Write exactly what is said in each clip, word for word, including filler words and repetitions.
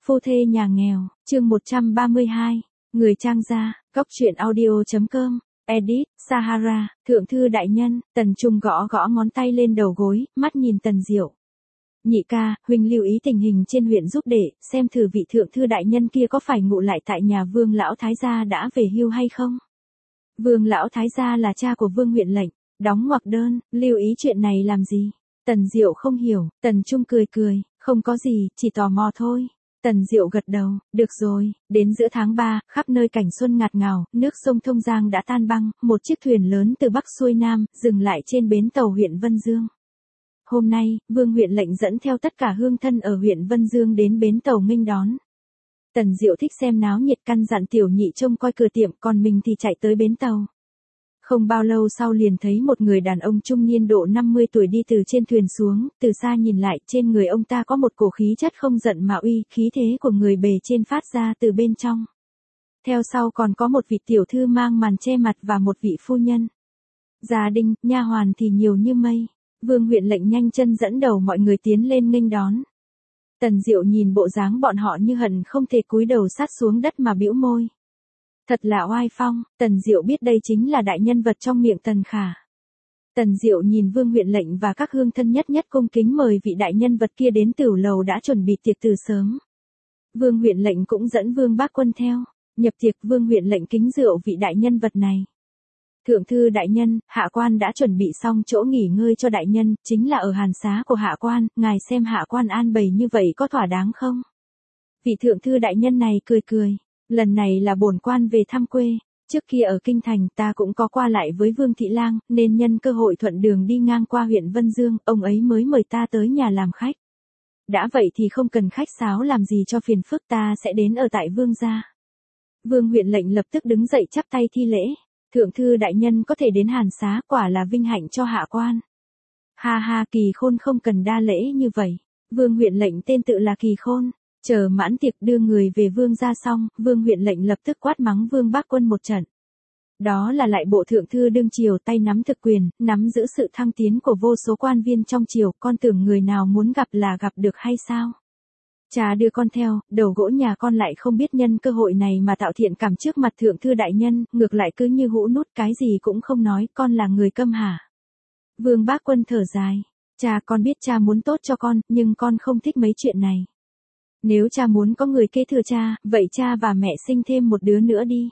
Phu thê nhà nghèo, chương một trăm ba mươi hai, người trang gia, góc truyện audio.com, edit, Sahara, thượng thư đại nhân, Tần Trung gõ gõ ngón tay lên đầu gối, mắt nhìn Tần Diệu. Nhị ca, huynh lưu ý tình hình trên huyện giúp để, xem thử vị thượng thư đại nhân kia có phải ngụ lại tại nhà Vương lão thái gia đã về hưu hay không. Vương lão thái gia là cha của Vương huyện lệnh, đóng ngoặc đơn, lưu ý chuyện này làm gì? Tần Diệu không hiểu, Tần Trung cười cười, không có gì, chỉ tò mò thôi. Tần Diệu gật đầu, được rồi, đến giữa tháng ba, khắp nơi cảnh xuân ngạt ngào, nước sông Thông Giang đã tan băng, một chiếc thuyền lớn từ Bắc xuôi Nam, dừng lại trên bến tàu huyện Vân Dương. Hôm nay, Vương huyện lệnh dẫn theo tất cả hương thân ở huyện Vân Dương đến bến tàu nghênh đón. Tần Diệu thích xem náo nhiệt, căn dặn tiểu nhị trông coi cửa tiệm, còn mình thì chạy tới bến tàu. Không bao lâu sau liền thấy một người đàn ông trung niên độ năm mươi tuổi đi từ trên thuyền xuống, từ xa nhìn lại, trên người ông ta có một cổ khí chất không giận mà uy, khí thế của người bề trên phát ra từ bên trong. Theo sau còn có một vị tiểu thư mang màn che mặt và một vị phu nhân. Gia đình, nha hoàn thì nhiều như mây. Vương huyện lệnh nhanh chân dẫn đầu mọi người tiến lên nghênh đón. Tần Diệu nhìn bộ dáng bọn họ như hận không thể cúi đầu sát xuống đất mà bĩu môi. Thật là oai phong, Tần Diệu biết đây chính là đại nhân vật trong miệng Tần Khả. Tần Diệu nhìn Vương huyện lệnh và các hương thân nhất nhất cung kính mời vị đại nhân vật kia đến tửu lầu đã chuẩn bị tiệc từ sớm. Vương huyện lệnh cũng dẫn Vương Bác Quân theo, nhập tiệc. Vương huyện lệnh kính rượu vị đại nhân vật này. Thượng thư đại nhân, hạ quan đã chuẩn bị xong chỗ nghỉ ngơi cho đại nhân, chính là ở hàn xá của hạ quan, ngài xem hạ quan an bày như vậy có thỏa đáng không? Vị thượng thư đại nhân này cười cười. Lần này là bổn quan về thăm quê, trước kia ở Kinh Thành ta cũng có qua lại với Vương Thị Lang, nên nhân cơ hội thuận đường đi ngang qua huyện Vân Dương, ông ấy mới mời ta tới nhà làm khách. Đã vậy thì không cần khách sáo làm gì cho phiền phức, ta sẽ đến ở tại Vương gia. Vương huyện lệnh lập tức đứng dậy chắp tay thi lễ, thượng thư đại nhân có thể đến hàn xá quả là vinh hạnh cho hạ quan. Ha ha, Kỳ Khôn không cần đa lễ như vậy. Vương huyện lệnh tên tự là Kỳ Khôn. Chờ mãn tiệc đưa người về Vương gia xong, Vương huyện lệnh lập tức quát mắng Vương Bác Quân một trận. Đó là lại bộ thượng thư đương triều tay nắm thực quyền, nắm giữ sự thăng tiến của vô số quan viên trong triều, con tưởng người nào muốn gặp là gặp được hay sao? Cha đưa con theo, đầu gỗ nhà con lại không biết nhân cơ hội này mà tạo thiện cảm trước mặt thượng thư đại nhân, ngược lại cứ như hũ nút cái gì cũng không nói, con là người câm hả? Vương Bác Quân thở dài, cha con biết cha muốn tốt cho con, nhưng con không thích mấy chuyện này. Nếu cha muốn có người kế thừa cha, vậy cha và mẹ sinh thêm một đứa nữa đi.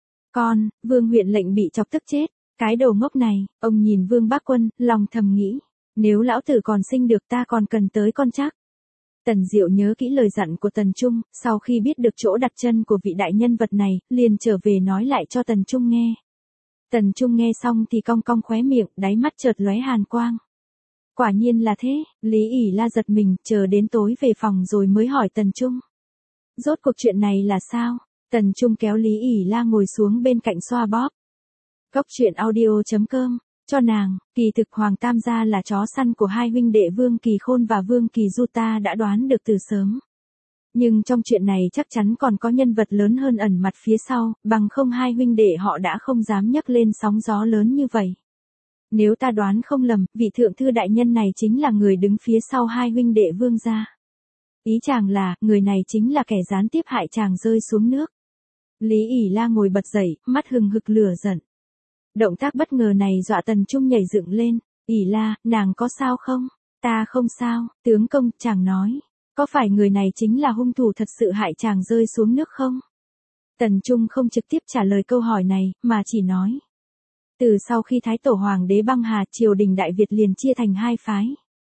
Con, Vương huyện lệnh bị chọc tức chết, cái đầu ngốc này, ông nhìn Vương Bác Quân, lòng thầm nghĩ, nếu lão tử còn sinh được ta còn cần tới con chắc. Tần Diệu nhớ kỹ lời dặn của Tần Trung, sau khi biết được chỗ đặt chân của vị đại nhân vật này, liền trở về nói lại cho Tần Trung nghe. Tần Trung nghe xong thì cong cong khóe miệng, đáy mắt chợt lóe hàn quang. Quả nhiên là thế, Lý ỉ La giật mình, chờ đến tối về phòng rồi mới hỏi Tần Trung. Rốt cuộc chuyện này là sao? Tần Trung kéo Lý ỉ La ngồi xuống bên cạnh xoa bóp. Góc truyện audio.com, cho nàng, kỳ thực Hoàng Tam gia là chó săn của hai huynh đệ Vương Kỳ Khôn và Vương Kỳ Du, ta đã đoán được từ sớm. Nhưng trong chuyện này chắc chắn còn có nhân vật lớn hơn ẩn mặt phía sau, bằng không hai huynh đệ họ đã không dám nhấc lên sóng gió lớn như vậy. Nếu ta đoán không lầm, vị thượng thư đại nhân này chính là người đứng phía sau hai huynh đệ Vương gia. Ý chàng là, người này chính là kẻ gián tiếp hại chàng rơi xuống nước. Lý ỉ La ngồi bật dậy, mắt hừng hực lửa giận. Động tác bất ngờ này dọa Tần Trung nhảy dựng lên. ỉ La, nàng có sao không? Ta không sao, tướng công, chàng nói. Có phải người này chính là hung thủ thật sự hại chàng rơi xuống nước không? Tần Trung không trực tiếp trả lời câu hỏi này, mà chỉ nói. Từ sau khi Thái Tổ Hoàng đế băng hà, triều đình Đại Việt liền chia thành hai phái.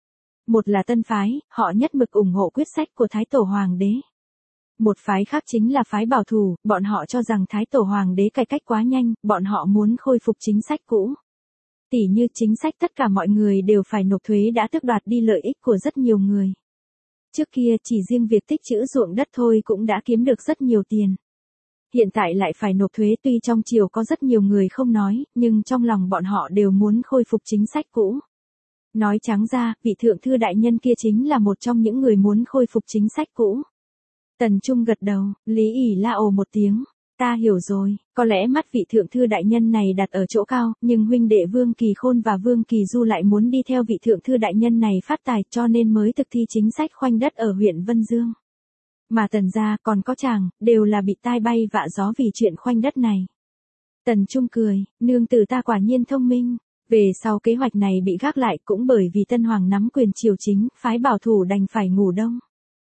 Một là Tân phái, họ nhất mực ủng hộ quyết sách của Thái Tổ Hoàng đế. Một phái khác chính là phái bảo thủ, bọn họ cho rằng Thái Tổ Hoàng đế cải cách quá nhanh, bọn họ muốn khôi phục chính sách cũ. Tỉ như chính sách tất cả mọi người đều phải nộp thuế đã tước đoạt đi lợi ích của rất nhiều người. Trước kia chỉ riêng việc tích trữ ruộng đất thôi cũng đã kiếm được rất nhiều tiền. Hiện tại lại phải nộp thuế, tuy trong triều có rất nhiều người không nói, nhưng trong lòng bọn họ đều muốn khôi phục chính sách cũ. Nói trắng ra, vị thượng thư đại nhân kia chính là một trong những người muốn khôi phục chính sách cũ. Tần Trung gật đầu, Lý ỉ La ồ một tiếng. Ta hiểu rồi, có lẽ mắt vị thượng thư đại nhân này đặt ở chỗ cao, nhưng huynh đệ Vương Kỳ Khôn và Vương Kỳ Du lại muốn đi theo vị thượng thư đại nhân này phát tài, cho nên mới thực thi chính sách khoanh đất ở huyện Vân Dương. Mà Tần gia còn có chàng, đều là bị tai bay vạ gió vì chuyện khoanh đất này. Tần Trung cười, nương tử ta quả nhiên thông minh. Về sau kế hoạch này bị gác lại cũng bởi vì Tân Hoàng nắm quyền triều chính, phái bảo thủ đành phải ngủ đông.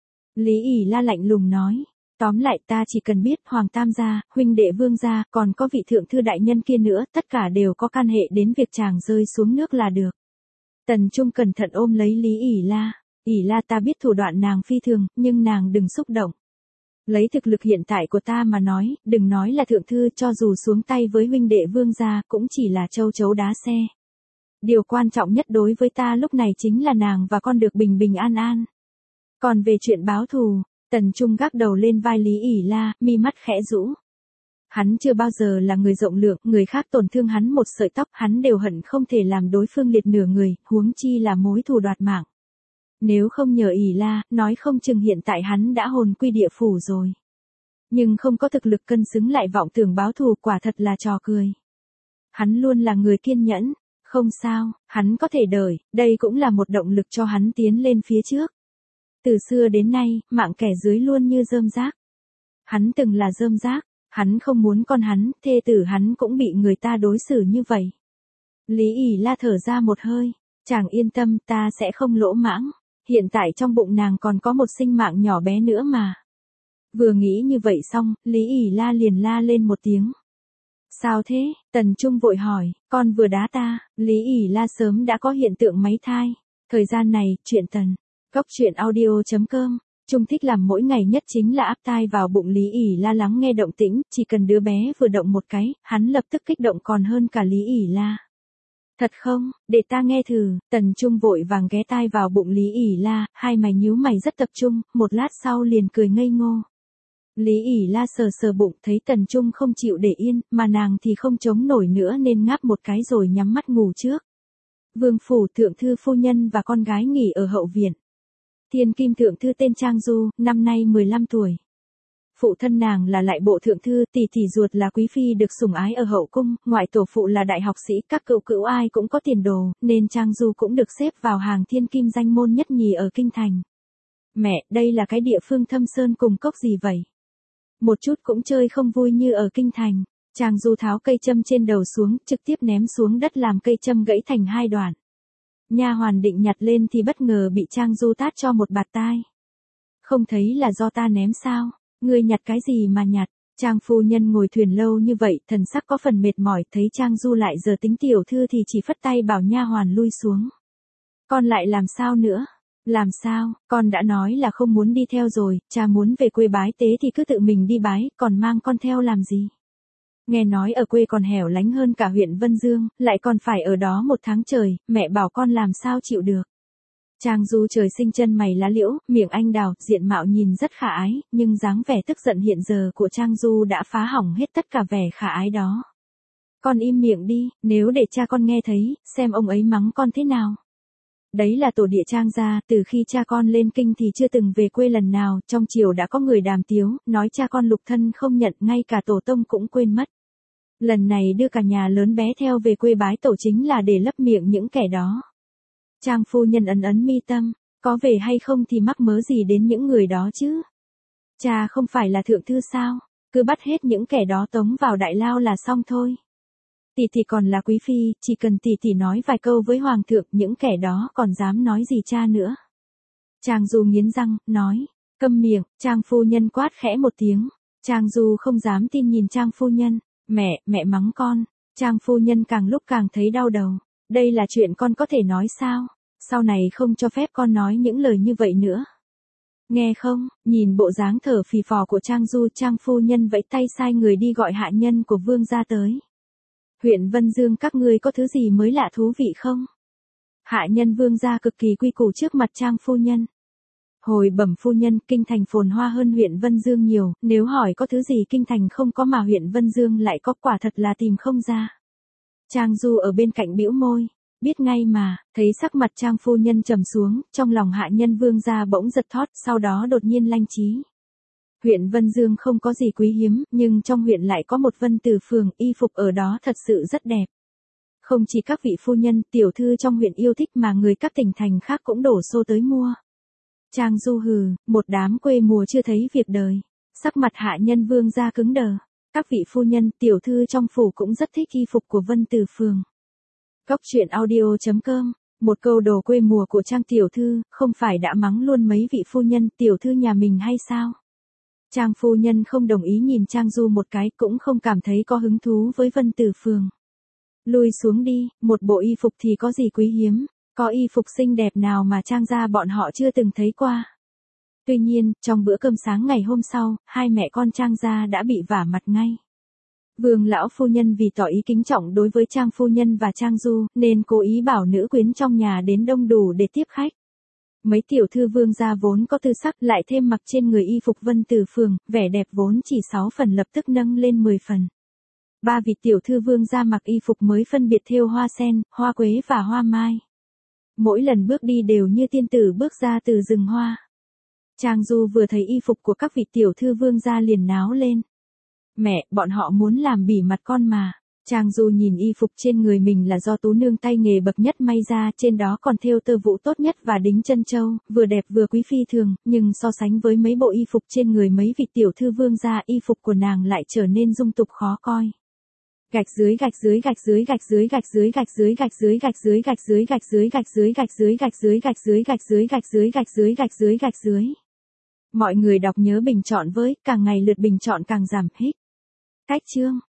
Lý ỉ La lạnh lùng nói. Tóm lại ta chỉ cần biết Hoàng Tam gia, huynh đệ Vương gia, còn có vị thượng thư đại nhân kia nữa, tất cả đều có can hệ đến việc chàng rơi xuống nước là được. Tần Trung cẩn thận ôm lấy Lý ỉ La. ỉ La ta biết thủ đoạn nàng phi thường, nhưng nàng đừng xúc động. Lấy thực lực hiện tại của ta mà nói, đừng nói là thượng thư, cho dù xuống tay với huynh đệ Vương gia cũng chỉ là châu chấu đá xe. Điều quan trọng nhất đối với ta lúc này chính là nàng và con được bình bình an an. Còn về chuyện báo thù, Tần Trung gác đầu lên vai Lý ỉ La, mi mắt khẽ rũ. Hắn chưa bao giờ là người rộng lượng, người khác tổn thương hắn một sợi tóc, hắn đều hận không thể làm đối phương liệt nửa người, huống chi là mối thù đoạt mạng. Nếu không nhờ ỉ La, nói không chừng hiện tại hắn đã hồn quy địa phủ rồi. Nhưng không có thực lực cân xứng lại vọng tưởng báo thù, quả thật là trò cười. Hắn luôn là người kiên nhẫn, không sao, hắn có thể đợi, đây cũng là một động lực cho hắn tiến lên phía trước. Từ xưa đến nay, mạng kẻ dưới luôn như rơm rác. Hắn từng là rơm rác, hắn không muốn con hắn, thê tử hắn cũng bị người ta đối xử như vậy. Lý ỉ La thở ra một hơi, chàng yên tâm, ta sẽ không lỗ mãng. Hiện tại trong bụng nàng còn có một sinh mạng nhỏ bé nữa mà. Vừa nghĩ như vậy xong, Lý ỉ La liền la lên một tiếng. Sao thế? Tần Trung vội hỏi, con vừa đá ta. Lý ỉ La sớm đã có hiện tượng máy thai. Thời gian này, chuyện tần. Góc chuyện audio chấm com. Trung thích làm mỗi ngày nhất chính là áp tai vào bụng Lý ỉ La lắng nghe động tĩnh, chỉ cần đứa bé vừa động một cái, hắn lập tức kích động còn hơn cả Lý ỉ La. Thật không, để ta nghe thử. Tần Trung vội vàng ghé tai vào bụng Lý ỉ La, hai mày nhíu mày rất tập trung, một lát sau liền cười ngây ngô. Lý ỉ La sờ sờ bụng, thấy Tần Trung không chịu để yên, mà nàng thì không chống nổi nữa nên ngáp một cái rồi nhắm mắt ngủ trước. Vương phủ thượng thư phu nhân và con gái nghỉ ở hậu viện. Thiên kim thượng thư tên Trang Du, năm nay mười lăm tuổi. Phụ thân nàng là lại bộ thượng thư, tỷ tỷ ruột là quý phi được sủng ái ở hậu cung, ngoại tổ phụ là đại học sĩ, các cựu cữu ai cũng có tiền đồ, nên Trang Du cũng được xếp vào hàng thiên kim danh môn nhất nhì ở kinh thành. Mẹ, đây là cái địa phương thâm sơn cùng cốc gì vậy? Một chút cũng chơi không vui như ở kinh thành. Trang Du tháo cây châm trên đầu xuống, trực tiếp ném xuống đất làm cây châm gãy thành hai đoạn. Nha hoàn định nhặt lên thì bất ngờ bị Trang Du tát cho một bạt tai. Không thấy là do ta ném sao? Ngươi nhặt cái gì mà nhặt? Trang phu nhân ngồi thuyền lâu như vậy, thần sắc có phần mệt mỏi, thấy Trang Du lại giờ tính tiểu thư thì chỉ phất tay bảo nha hoàn lui xuống. Con lại làm sao nữa? Làm sao, con đã nói là không muốn đi theo rồi, cha muốn về quê bái tế thì cứ tự mình đi bái, còn mang con theo làm gì? Nghe nói ở quê còn hẻo lánh hơn cả huyện Vân Dương, lại còn phải ở đó một tháng trời, mẹ bảo con làm sao chịu được. Trang Du trời sinh chân mày lá liễu, miệng anh đào, diện mạo nhìn rất khả ái, nhưng dáng vẻ tức giận hiện giờ của Trang Du đã phá hỏng hết tất cả vẻ khả ái đó. Con im miệng đi, nếu để cha con nghe thấy, xem ông ấy mắng con thế nào. Đấy là tổ địa Trang gia, từ khi cha con lên kinh thì chưa từng về quê lần nào, trong triều đã có người đàm tiếu, nói cha con lục thân không nhận, ngay cả tổ tông cũng quên mất. Lần này đưa cả nhà lớn bé theo về quê bái tổ chính là để lấp miệng những kẻ đó. Trang phu nhân ấn ấn mi tâm, có về hay không thì mắc mớ gì đến những người đó chứ. Cha không phải là thượng thư sao, cứ bắt hết những kẻ đó tống vào đại lao là xong thôi. Tỷ tỷ còn là quý phi, chỉ cần tỷ tỷ nói vài câu với hoàng thượng, những kẻ đó còn dám nói gì cha nữa. Trang Du nghiến răng, nói, câm miệng. Trang phu nhân quát khẽ một tiếng. Trang Du không dám tin nhìn Trang phu nhân, mẹ, mẹ mắng con. Trang phu nhân càng lúc càng thấy đau đầu. Đây là chuyện con có thể nói sao? Sau này không cho phép con nói những lời như vậy nữa. Nghe không, nhìn bộ dáng thở phì phò của Trang Du, Trang phu nhân vẫy tay sai người đi gọi hạ nhân của Vương gia tới. Huyện Vân Dương các ngươi có thứ gì mới lạ thú vị không? Hạ nhân Vương gia cực kỳ quy củ trước mặt Trang phu nhân. Hồi bẩm phu nhân, kinh thành phồn hoa hơn huyện Vân Dương nhiều, nếu hỏi có thứ gì kinh thành không có mà huyện Vân Dương lại có, quả thật là tìm không ra. Trang Du ở bên cạnh bĩu môi, biết ngay mà. Thấy sắc mặt Trang phu nhân trầm xuống, trong lòng hạ nhân Vương gia bỗng giật thót, sau đó đột nhiên lanh trí. Huyện Vân Dương không có gì quý hiếm, nhưng trong huyện lại có một Vân Tử phường, y phục ở đó thật sự rất đẹp. Không chỉ các vị phu nhân, tiểu thư trong huyện yêu thích mà người các tỉnh thành khác cũng đổ xô tới mua. Trang Du hừ, một đám quê mùa chưa thấy việc đời. Sắc mặt hạ nhân Vương gia cứng đờ. Các vị phu nhân, tiểu thư trong phủ cũng rất thích y phục của Vân Tử Phường. Cốc truyện audio chấm com. Một câu đồ quê mùa của Trang tiểu thư, không phải đã mắng luôn mấy vị phu nhân tiểu thư nhà mình hay sao? Trang phu nhân không đồng ý nhìn Trang Du một cái, cũng không cảm thấy có hứng thú với Vân Tử Phường. Lui xuống đi, một bộ y phục thì có gì quý hiếm, có y phục xinh đẹp nào mà Trang gia bọn họ chưa từng thấy qua. Tuy nhiên, trong bữa cơm sáng ngày hôm sau, hai mẹ con Trang gia đã bị vả mặt ngay. Vương lão phu nhân vì tỏ ý kính trọng đối với Trang phu nhân và Trang Du, nên cố ý bảo nữ quyến trong nhà đến đông đủ để tiếp khách. Mấy tiểu thư Vương gia vốn có tư sắc, lại thêm mặc trên người y phục Vân Tử Phường, vẻ đẹp vốn chỉ sáu phần lập tức nâng lên mười phần. Ba vị tiểu thư Vương gia mặc y phục mới phân biệt thêu hoa sen, hoa quế và hoa mai. Mỗi lần bước đi đều như tiên tử bước ra từ rừng hoa. Trang Du vừa thấy y phục của các vị tiểu thư Vương gia liền náo lên. Mẹ, bọn họ muốn làm bỉ mặt con mà. Trang Du nhìn y phục trên người mình là do tú nương tay nghề bậc nhất may ra, trên đó còn thêu tơ vũ tốt nhất và đính chân châu, vừa đẹp vừa quý phi thường, nhưng so sánh với mấy bộ y phục trên người mấy vị tiểu thư Vương gia, y phục của nàng lại trở nên dung tục khó coi. Gạch dưới gạch dưới gạch dưới gạch dưới gạch dưới gạch dưới gạch dưới gạch dưới gạch dưới gạch dưới gạch dưới gạch dưới gạch dưới gạch dưới gạch dưới gạch dưới gạch dưới gạch dưới gạch dưới. Mọi người đọc nhớ bình chọn với, càng ngày lượt bình chọn càng giảm hích. Cách chương